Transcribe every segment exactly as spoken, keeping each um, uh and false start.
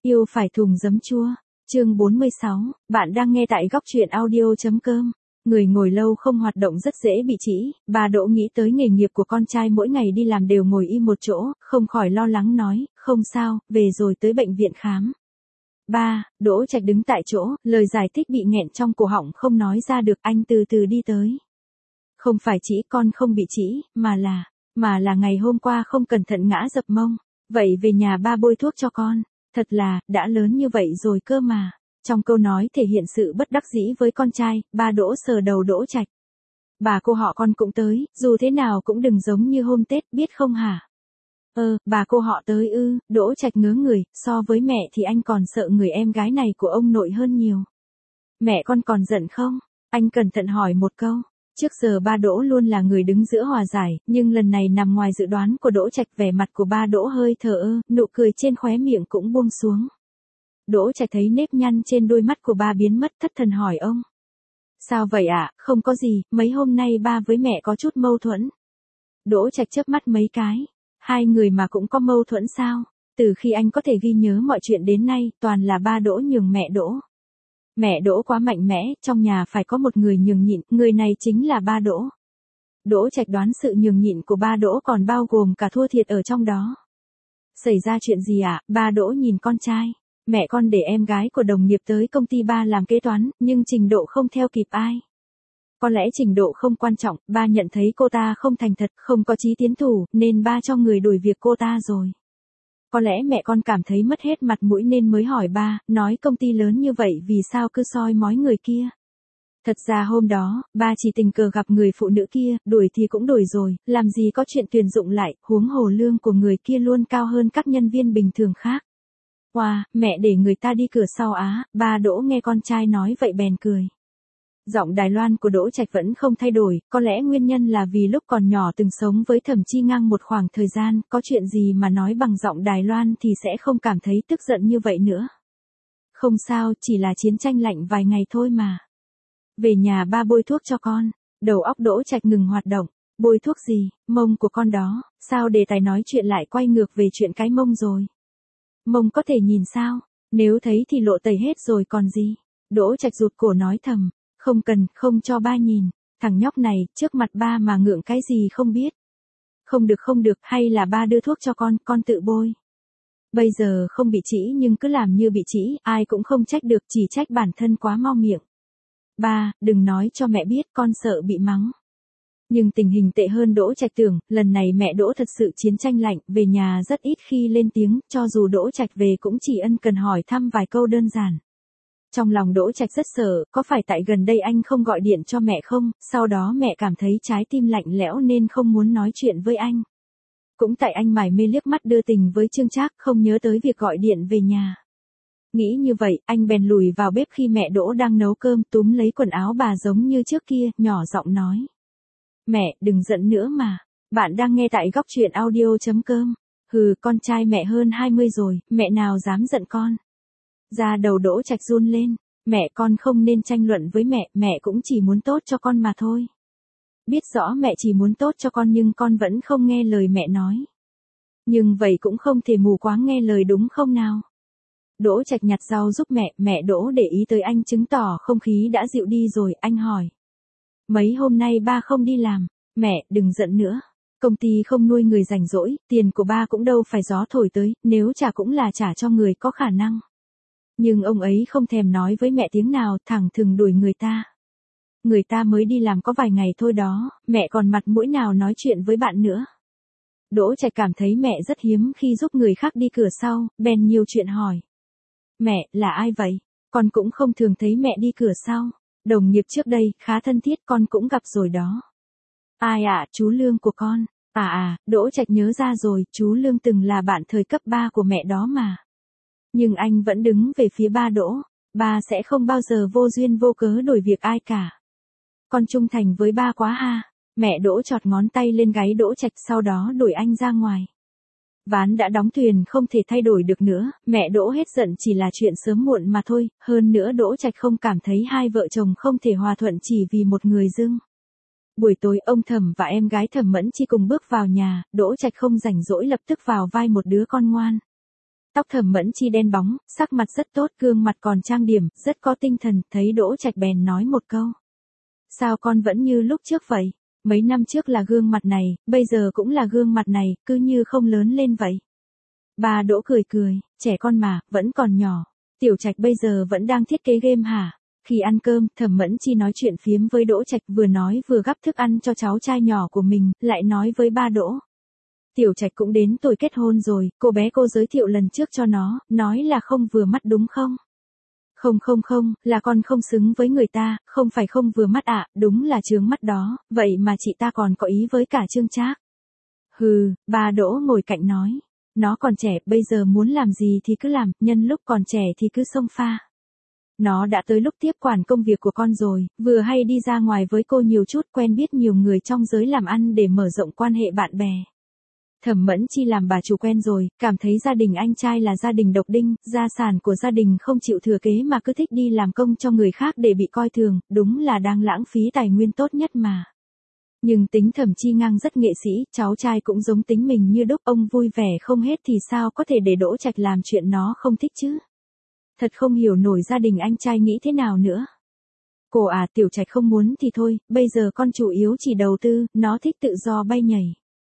Yêu phải thùng giấm chua. Chương bốn mươi sáu, bạn đang nghe tại góc truyện audio.com. Người ngồi lâu không hoạt động rất dễ bị trĩ, bà Đỗ nghĩ tới nghề nghiệp của con trai mỗi ngày đi làm đều ngồi im một chỗ, không khỏi lo lắng nói, không sao, về rồi tới bệnh viện khám. Ba, Đỗ Trạch đứng tại chỗ, lời giải thích bị nghẹn trong cổ họng không nói ra được, anh từ từ đi tới. Không phải trĩ, con không bị trĩ, mà là, mà là ngày hôm qua không cẩn thận ngã dập mông, vậy về nhà ba bôi thuốc cho con. Thật là, đã lớn như vậy rồi cơ mà. Trong câu nói thể hiện sự bất đắc dĩ với con trai, ba Đỗ sờ đầu Đỗ Trạch. Bà cô họ con cũng tới, dù thế nào cũng đừng giống như hôm Tết, biết không hả? Ơ, bà cô họ tới ư, Đỗ Trạch ngớ người, so với mẹ thì anh còn sợ người em gái này của ông nội hơn nhiều. Mẹ con còn giận không? Anh cẩn thận hỏi một câu. Trước giờ ba Đỗ luôn là người đứng giữa hòa giải, nhưng lần này nằm ngoài dự đoán của Đỗ Trạch, vẻ mặt của ba Đỗ hơi thờ ơ, nụ cười trên khóe miệng cũng buông xuống. Đỗ Trạch thấy nếp nhăn trên đôi mắt của ba biến mất, thất thần hỏi ông. Sao vậy ạ? À? Không có gì, mấy hôm nay ba với mẹ có chút mâu thuẫn. Đỗ Trạch chớp mắt mấy cái. Hai người mà cũng có mâu thuẫn sao? Từ khi anh có thể ghi nhớ mọi chuyện đến nay, toàn là ba Đỗ nhường mẹ Đỗ. Mẹ Đỗ quá mạnh mẽ, trong nhà phải có một người nhường nhịn, người này chính là ba Đỗ. Đỗ Trạch đoán sự nhường nhịn của ba Đỗ còn bao gồm cả thua thiệt ở trong đó. Xảy ra chuyện gì ạ? À? Ba Đỗ nhìn con trai. Mẹ con để em gái của đồng nghiệp tới công ty ba làm kế toán, nhưng trình độ không theo kịp ai. Có lẽ trình độ không quan trọng, ba nhận thấy cô ta không thành thật, không có chí tiến thủ, nên ba cho người đuổi việc cô ta rồi. Có lẽ mẹ con cảm thấy mất hết mặt mũi nên mới hỏi ba, nói công ty lớn như vậy vì sao cứ soi mói người kia. Thật ra hôm đó, ba chỉ tình cờ gặp người phụ nữ kia, đuổi thì cũng đuổi rồi, làm gì có chuyện tuyển dụng lại, huống hồ lương của người kia luôn cao hơn các nhân viên bình thường khác. Wow, mẹ để người ta đi cửa sau á, ba Đỗ nghe con trai nói vậy bèn cười. Giọng Đài Loan của Đỗ Trạch vẫn không thay đổi, có lẽ nguyên nhân là vì lúc còn nhỏ từng sống với Thẩm Chi Ngang một khoảng thời gian, có chuyện gì mà nói bằng giọng Đài Loan thì sẽ không cảm thấy tức giận như vậy nữa. Không sao, chỉ là chiến tranh lạnh vài ngày thôi mà. Về nhà ba bôi thuốc cho con, đầu óc Đỗ Trạch ngừng hoạt động, bôi thuốc gì, mông của con đó, sao đề tài nói chuyện lại quay ngược về chuyện cái mông rồi. Mông có thể nhìn sao, nếu thấy thì lộ tẩy hết rồi còn gì. Đỗ Trạch rụt cổ nói thầm. Không cần, không cho ba nhìn, thằng nhóc này, trước mặt ba mà ngượng cái gì không biết. Không được không được, hay là ba đưa thuốc cho con, con tự bôi. Bây giờ không bị trĩ nhưng cứ làm như bị trĩ, ai cũng không trách được, chỉ trách bản thân quá mau miệng. Ba, đừng nói cho mẹ biết, con sợ bị mắng. Nhưng tình hình tệ hơn Đỗ Trạch tưởng, lần này mẹ Đỗ thật sự chiến tranh lạnh, về nhà rất ít khi lên tiếng, cho dù Đỗ Trạch về cũng chỉ ân cần hỏi thăm vài câu đơn giản. Trong lòng Đỗ Trạch rất sợ, có phải tại gần đây anh không gọi điện cho mẹ không, sau đó mẹ cảm thấy trái tim lạnh lẽo nên không muốn nói chuyện với anh. Cũng tại anh mải mê liếc mắt đưa tình với Trương Trác, không nhớ tới việc gọi điện về nhà. Nghĩ như vậy, anh bèn lùi vào bếp khi mẹ Đỗ đang nấu cơm, túm lấy quần áo bà giống như trước kia, nhỏ giọng nói. Mẹ, đừng giận nữa mà. Bạn đang nghe tại góc truyện audio.com. Hừ, con trai mẹ hơn hai mươi rồi, mẹ nào dám giận con. Da đầu Đỗ Trạch run lên, mẹ con không nên tranh luận với mẹ, mẹ cũng chỉ muốn tốt cho con mà thôi. Biết rõ mẹ chỉ muốn tốt cho con nhưng con vẫn không nghe lời mẹ nói. Nhưng vậy cũng không thể mù quáng nghe lời đúng không nào? Đỗ Trạch nhặt rau giúp mẹ, mẹ Đỗ để ý tới anh chứng tỏ không khí đã dịu đi rồi, anh hỏi. Mấy hôm nay ba không đi làm, mẹ, đừng giận nữa. Công ty không nuôi người rảnh rỗi, tiền của ba cũng đâu phải gió thổi tới, nếu trả cũng là trả cho người có khả năng. Nhưng ông ấy không thèm nói với mẹ tiếng nào, thẳng thừng đuổi người ta. Người ta mới đi làm có vài ngày thôi đó, mẹ còn mặt mũi nào nói chuyện với bạn nữa. Đỗ Trạch cảm thấy mẹ rất hiếm khi giúp người khác đi cửa sau, bèn nhiều chuyện hỏi. Mẹ, là ai vậy? Con cũng không thường thấy mẹ đi cửa sau. Đồng nghiệp trước đây, khá thân thiết, con cũng gặp rồi đó. Ai ạ, à, chú Lương của con. À à, Đỗ Trạch nhớ ra rồi, chú Lương từng là bạn thời cấp ba của mẹ đó mà. Nhưng anh vẫn đứng về phía ba Đỗ, ba sẽ không bao giờ vô duyên vô cớ đổi việc ai cả. Con trung thành với ba quá ha. Mẹ Đỗ chọt ngón tay lên gáy Đỗ Trạch sau đó đuổi anh ra ngoài. Ván đã đóng thuyền không thể thay đổi được nữa, mẹ Đỗ hết giận chỉ là chuyện sớm muộn mà thôi, hơn nữa Đỗ Trạch không cảm thấy hai vợ chồng không thể hòa thuận chỉ vì một người dưng. Buổi tối ông Thẩm và em gái Thẩm Mẫn Chi cùng bước vào nhà, Đỗ Trạch không rảnh rỗi lập tức vào vai một đứa con ngoan. Tóc Thẩm Mẫn Chi đen bóng, sắc mặt rất tốt, gương mặt còn trang điểm, rất có tinh thần, thấy Đỗ Trạch bèn nói một câu. Sao con vẫn như lúc trước vậy? Mấy năm trước là gương mặt này, bây giờ cũng là gương mặt này, cứ như không lớn lên vậy. Bà Đỗ cười cười, trẻ con mà, vẫn còn nhỏ. Tiểu Trạch bây giờ vẫn đang thiết kế game hả? Khi ăn cơm, Thẩm Mẫn Chi nói chuyện phiếm với Đỗ Trạch, vừa nói vừa gắp thức ăn cho cháu trai nhỏ của mình, lại nói với ba Đỗ. Tiểu Trạch cũng đến tuổi kết hôn rồi, cô bé cô giới thiệu lần trước cho nó, nói là không vừa mắt đúng không? Không không không, là con không xứng với người ta, không phải không vừa mắt ạ, đúng là chướng mắt đó, vậy mà chị ta còn có ý với cả Trương Trác. Hừ, bà Đỗ ngồi cạnh nói. Nó còn trẻ, bây giờ muốn làm gì thì cứ làm, nhân lúc còn trẻ thì cứ xông pha. Nó đã tới lúc tiếp quản công việc của con rồi, vừa hay đi ra ngoài với cô nhiều chút, quen biết nhiều người trong giới làm ăn để mở rộng quan hệ bạn bè. Thẩm Mẫn Chi làm bà chủ quen rồi, cảm thấy gia đình anh trai là gia đình độc đinh, gia sản của gia đình không chịu thừa kế mà cứ thích đi làm công cho người khác để bị coi thường, đúng là đang lãng phí tài nguyên tốt nhất mà. Nhưng tính Thẩm Chi Ngang rất nghệ sĩ, cháu trai cũng giống tính mình như đúc, ông vui vẻ không hết thì sao có thể để Đỗ Trạch làm chuyện nó không thích chứ. Thật không hiểu nổi gia đình anh trai nghĩ thế nào nữa. Cô à, Tiểu Trạch không muốn thì thôi, bây giờ con chủ yếu chỉ đầu tư, nó thích tự do bay nhảy.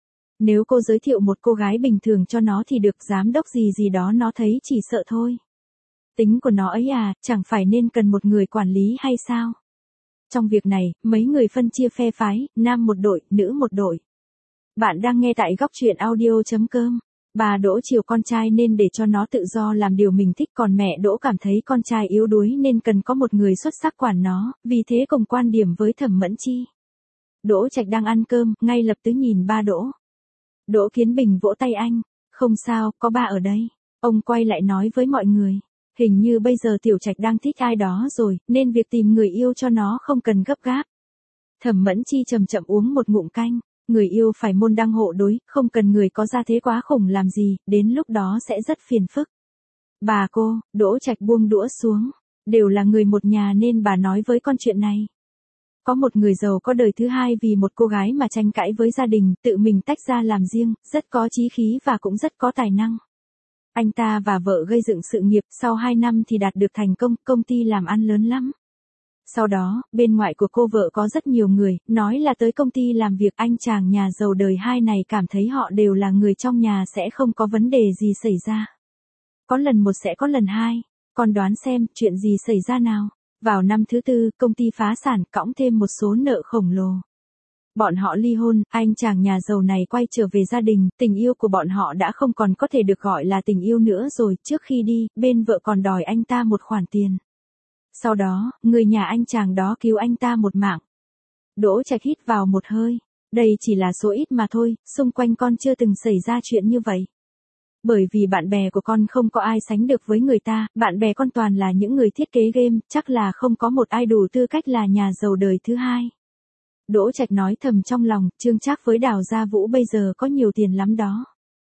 Nếu cô giới thiệu một cô gái bình thường cho nó thì được, giám đốc gì gì đó nó thấy chỉ sợ thôi. Tính của nó ấy à, chẳng phải nên cần một người quản lý hay sao? Trong việc này, mấy người phân chia phe phái, nam một đội, nữ một đội. Bạn đang nghe tại góc truyện audio chấm com. Bà Đỗ chiều con trai nên để cho nó tự do làm điều mình thích, còn mẹ Đỗ cảm thấy con trai yếu đuối nên cần có một người xuất sắc quản nó, vì thế cùng quan điểm với Thẩm Mẫn Chi. Đỗ Trạch đang ăn cơm, ngay lập tức nhìn ba Đỗ. Đỗ Kiến Bình vỗ tay anh, không sao, có ba ở đây. Ông quay lại nói với mọi người, hình như bây giờ Tiểu Trạch đang thích ai đó rồi, nên việc tìm người yêu cho nó không cần gấp gáp. Thẩm Mẫn Chi chậm chậm uống một ngụm canh, người yêu phải môn đăng hộ đối, không cần người có gia thế quá khủng làm gì, đến lúc đó sẽ rất phiền phức. Bà cô, Đỗ Trạch buông đũa xuống, đều là người một nhà nên bà nói với con chuyện này. Có một người giàu có đời thứ hai vì một cô gái mà tranh cãi với gia đình, tự mình tách ra làm riêng, rất có chí khí và cũng rất có tài năng. Anh ta và vợ gây dựng sự nghiệp, sau hai năm thì đạt được thành công, công ty làm ăn lớn lắm. Sau đó, bên ngoại của cô vợ có rất nhiều người, nói là tới công ty làm việc, anh chàng nhà giàu đời hai này cảm thấy họ đều là người trong nhà sẽ không có vấn đề gì xảy ra. Có lần một sẽ có lần hai, con đoán xem, chuyện gì xảy ra nào? Vào năm thứ tư, công ty phá sản, cõng thêm một số nợ khổng lồ. Bọn họ ly hôn, anh chàng nhà giàu này quay trở về gia đình, tình yêu của bọn họ đã không còn có thể được gọi là tình yêu nữa rồi, trước khi đi, bên vợ còn đòi anh ta một khoản tiền. Sau đó, người nhà anh chàng đó cứu anh ta một mạng. Đỗ Trạch hít vào một hơi, đây chỉ là số ít mà thôi, xung quanh con chưa từng xảy ra chuyện như vậy. Bởi vì bạn bè của con không có ai sánh được với người ta, bạn bè con toàn là những người thiết kế game, chắc là không có một ai đủ tư cách là nhà giàu đời thứ hai. Đỗ Trạch nói thầm trong lòng, Trương Trác với Đào Gia Vũ bây giờ có nhiều tiền lắm đó.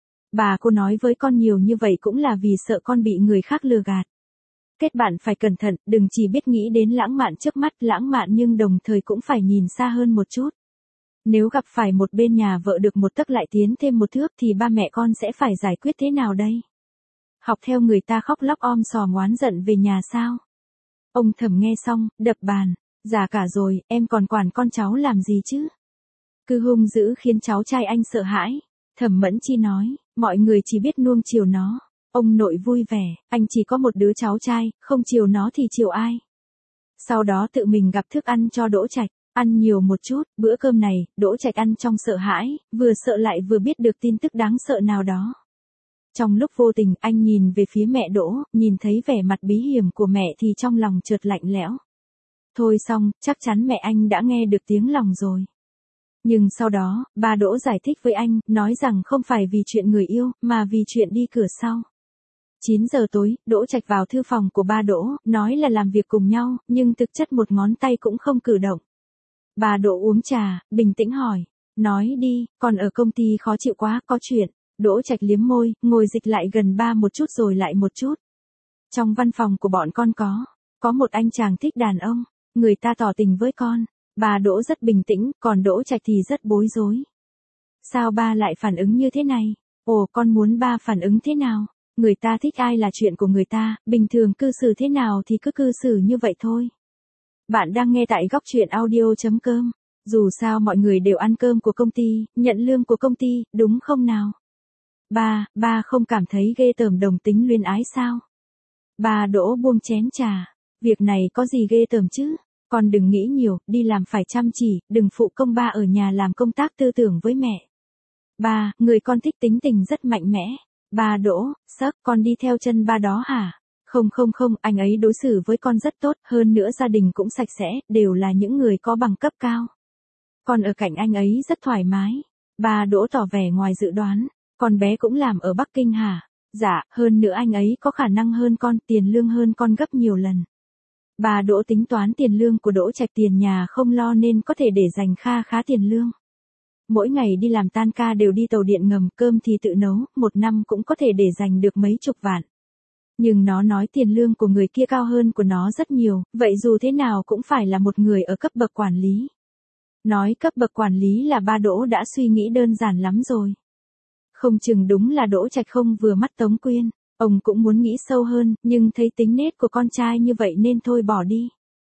Bà cô nói với con nhiều như vậy cũng là vì sợ con bị người khác lừa gạt. Kết bạn phải cẩn thận, đừng chỉ biết nghĩ đến lãng mạn trước mắt, lãng mạn nhưng đồng thời cũng phải nhìn xa hơn một chút. Nếu gặp phải một bên nhà vợ được một tấc lại tiến thêm một thước thì ba mẹ con sẽ phải giải quyết thế nào đây? Học theo người ta khóc lóc om sòm oán giận về nhà sao? Ông Thẩm nghe xong, đập bàn, già cả rồi, em còn quản con cháu làm gì chứ? Cứ hung dữ khiến cháu trai anh sợ hãi. Thẩm Mẫn Chi nói, mọi người chỉ biết nuông chiều nó. Ông nội vui vẻ, anh chỉ có một đứa cháu trai, không chiều nó thì chiều ai? Sau đó tự mình gặp thức ăn cho Đỗ Trạch, ăn nhiều một chút, bữa cơm này, Đỗ Trạch ăn trong sợ hãi, vừa sợ lại vừa biết được tin tức đáng sợ nào đó. Trong lúc vô tình, anh nhìn về phía mẹ Đỗ, nhìn thấy vẻ mặt bí hiểm của mẹ thì trong lòng chợt lạnh lẽo. Thôi xong, chắc chắn mẹ anh đã nghe được tiếng lòng rồi. Nhưng sau đó, bà Đỗ giải thích với anh, nói rằng không phải vì chuyện người yêu, mà vì chuyện đi cửa sau. chín giờ tối, Đỗ Trạch vào thư phòng của ba Đỗ, nói là làm việc cùng nhau, nhưng thực chất một ngón tay cũng không cử động. Bà Đỗ uống trà, bình tĩnh hỏi, nói đi, còn ở công ty khó chịu quá, có chuyện. Đỗ Trạch liếm môi, ngồi dịch lại gần ba một chút rồi lại một chút. Trong văn phòng của bọn con có, có một anh chàng thích đàn ông, người ta tỏ tình với con. Bà Đỗ rất bình tĩnh, còn Đỗ Trạch thì rất bối rối. Sao ba lại phản ứng như thế này? Ồ, con muốn ba phản ứng thế nào? Người ta thích ai là chuyện của người ta, bình thường cư xử thế nào thì cứ cư xử như vậy thôi. Bạn đang nghe tại góc truyện audio.com. Dù sao mọi người đều ăn cơm của công ty, nhận lương của công ty, đúng không nào? Ba, ba không cảm thấy ghê tởm đồng tính luyến ái sao? Ba Đỗ buông chén trà. Việc này có gì ghê tởm chứ? Con đừng nghĩ nhiều, đi làm phải chăm chỉ, đừng phụ công ba ở nhà làm công tác tư tưởng với mẹ. Ba, người con thích tính tình rất mạnh mẽ. Ba Đỗ, sắc, con đi theo chân ba đó hả? Không không không, anh ấy đối xử với con rất tốt, hơn nữa gia đình cũng sạch sẽ, đều là những người có bằng cấp cao. Con ở cạnh anh ấy rất thoải mái. Ba Đỗ tỏ vẻ ngoài dự đoán, con bé cũng làm ở Bắc Kinh hả? Dạ, hơn nữa anh ấy có khả năng hơn con, tiền lương hơn con gấp nhiều lần. Bà Đỗ tính toán tiền lương của Đỗ Trạch, tiền nhà không lo nên có thể để dành kha khá tiền lương. Mỗi ngày đi làm tan ca đều đi tàu điện ngầm, cơm thì tự nấu, một năm cũng có thể để dành được mấy chục vạn. Nhưng nó nói tiền lương của người kia cao hơn của nó rất nhiều, vậy dù thế nào cũng phải là một người ở cấp bậc quản lý. Nói cấp bậc quản lý là ba Đỗ đã suy nghĩ đơn giản lắm rồi. Không chừng đúng là Đỗ Trạch không vừa mắt Tống Quyên, ông cũng muốn nghĩ sâu hơn, nhưng thấy tính nết của con trai như vậy nên thôi bỏ đi.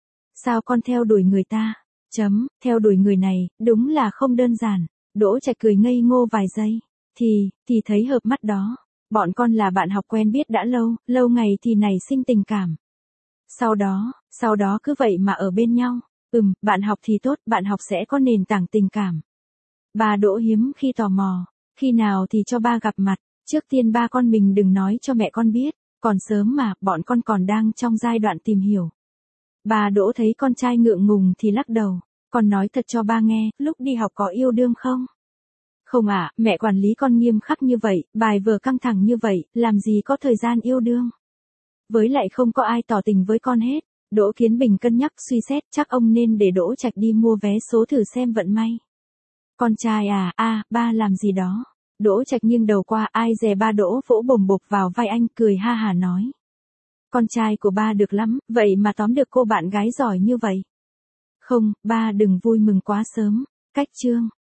Sao con theo đuổi người ta? Chấm, theo đuổi người này, đúng là không đơn giản. Đỗ Trạch cười ngây ngô vài giây. Thì, thì thấy hợp mắt đó. Bọn con là bạn học quen biết đã lâu, lâu ngày thì nảy sinh tình cảm. Sau đó, sau đó cứ vậy mà ở bên nhau. Ừm, bạn học thì tốt, bạn học sẽ có nền tảng tình cảm. Bà Đỗ hiếm khi tò mò. Khi nào thì cho ba gặp mặt, trước tiên ba con mình đừng nói cho mẹ con biết, còn sớm mà, bọn con còn đang trong giai đoạn tìm hiểu. Bà Đỗ thấy con trai ngượng ngùng thì lắc đầu, con nói thật cho ba nghe, lúc đi học có yêu đương không? Không ạ, à, mẹ quản lý con nghiêm khắc như vậy, bài vở căng thẳng như vậy, làm gì có thời gian yêu đương. Với lại không có ai tỏ tình với con hết. Đỗ Kiến Bình cân nhắc suy xét, chắc ông nên để Đỗ Trạch đi mua vé số thử xem vận may. Con trai à, a, à, ba làm gì đó. Đỗ Trạch nghiêng đầu qua, ai dè ba Đỗ vỗ bồm bộp vào vai anh, cười ha hà nói. Con trai của ba được lắm, vậy mà tóm được cô bạn gái giỏi như vậy. Không, ba đừng vui mừng quá sớm. Cách chương.